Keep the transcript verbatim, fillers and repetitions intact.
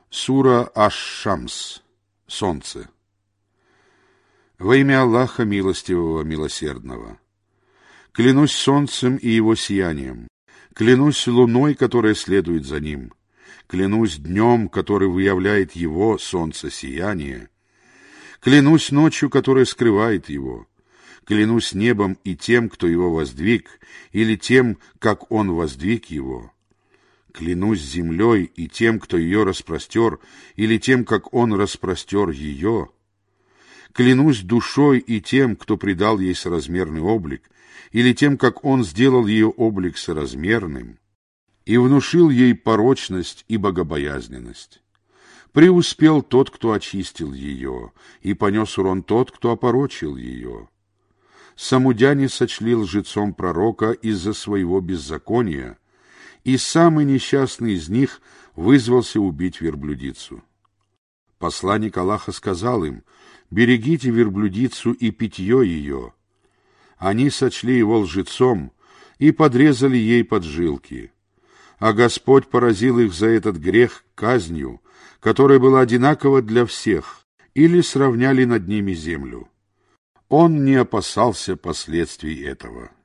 Сура Аш-Шамс. Солнце. Во имя Аллаха Милостивого, Милосердного. Клянусь солнцем и его сиянием. Клянусь луной, которая следует за ним. Клянусь днем, который выявляет его, солнце, сияние. Клянусь ночью, которая скрывает его. Клянусь небом и тем, кто его воздвиг, или тем, как он воздвиг его. Клянусь землей и тем, кто ее распростер, или тем, как он распростер ее. Клянусь душой и тем, кто придал ей соразмерный облик, или тем, как он сделал ее облик соразмерным, и внушил ей порочность и богобоязненность. Преуспел тот, кто очистил ее, и понес урон тот, кто опорочил ее. Самудяне сочли лжецом пророка из-за своего беззакония, и самый несчастный из них вызвался убить верблюдицу. Посланник Аллаха сказал им: «Берегите верблюдицу и питье ее». Они сочли его лжецом и подрезали ей поджилки. А Господь поразил их за этот грех казнью, которая была одинакова для всех, или сравняли над ними землю. Он не опасался последствий этого.